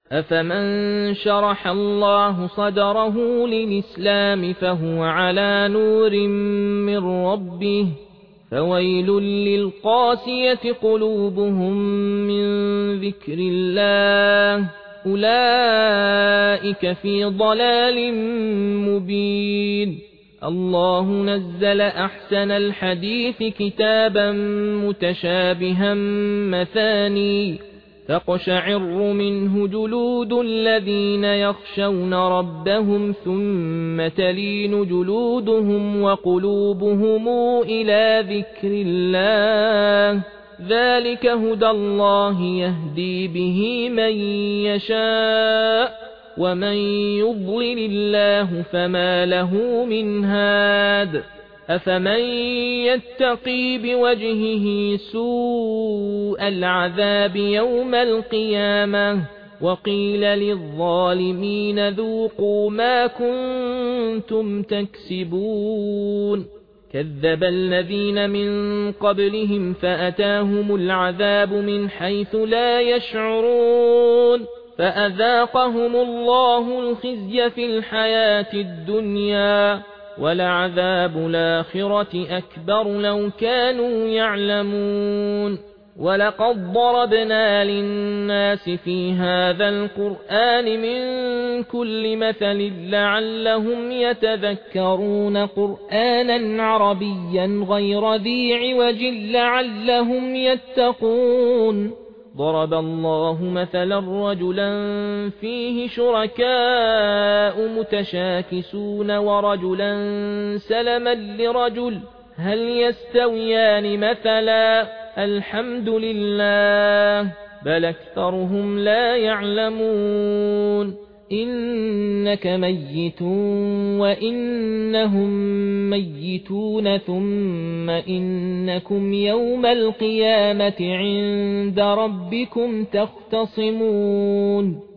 أفمن شرح الله صدره للإسلام فهو على نور من ربه فويل للقاسية قلوبهم من ذكر الله أولئك في ضلال مبين. الله نزل أحسن الحديث كتابا متشابها مثاني تقشعر منه جلود الذين يخشون ربهم ثم تلين جلودهم وقلوبهم إلى ذكر الله ذلك هدى الله يهدي به من يشاء ومن يضلل الله فما له من هاد. أفمن يتقي بوجهه سوء العذاب يوم القيامة وقيل للظالمين ذوقوا ما كنتم تكسبون. كذب الذين من قبلهم فأتاهم العذاب من حيث لا يشعرون فأذاقهم الله الخزي في الحياة الدنيا ولعذاب الآخرة أكبر لو كانوا يعلمون. ولقد ضربنا للناس في هذا القرآن من كل مثل لعلهم يتذكرون قرآنا عربيا غير ذي عوج لعلهم يتقون. ضرب الله مثلا رجلا فيه شركاء متشاكسون ورجلا سلما لرجل هل يستويان مثلا الحمد لله بل أكثرهم لا يعلمون. إنك ميت وإنهم ميتون ثم إنكم يوم القيامة عند ربكم تختصمون.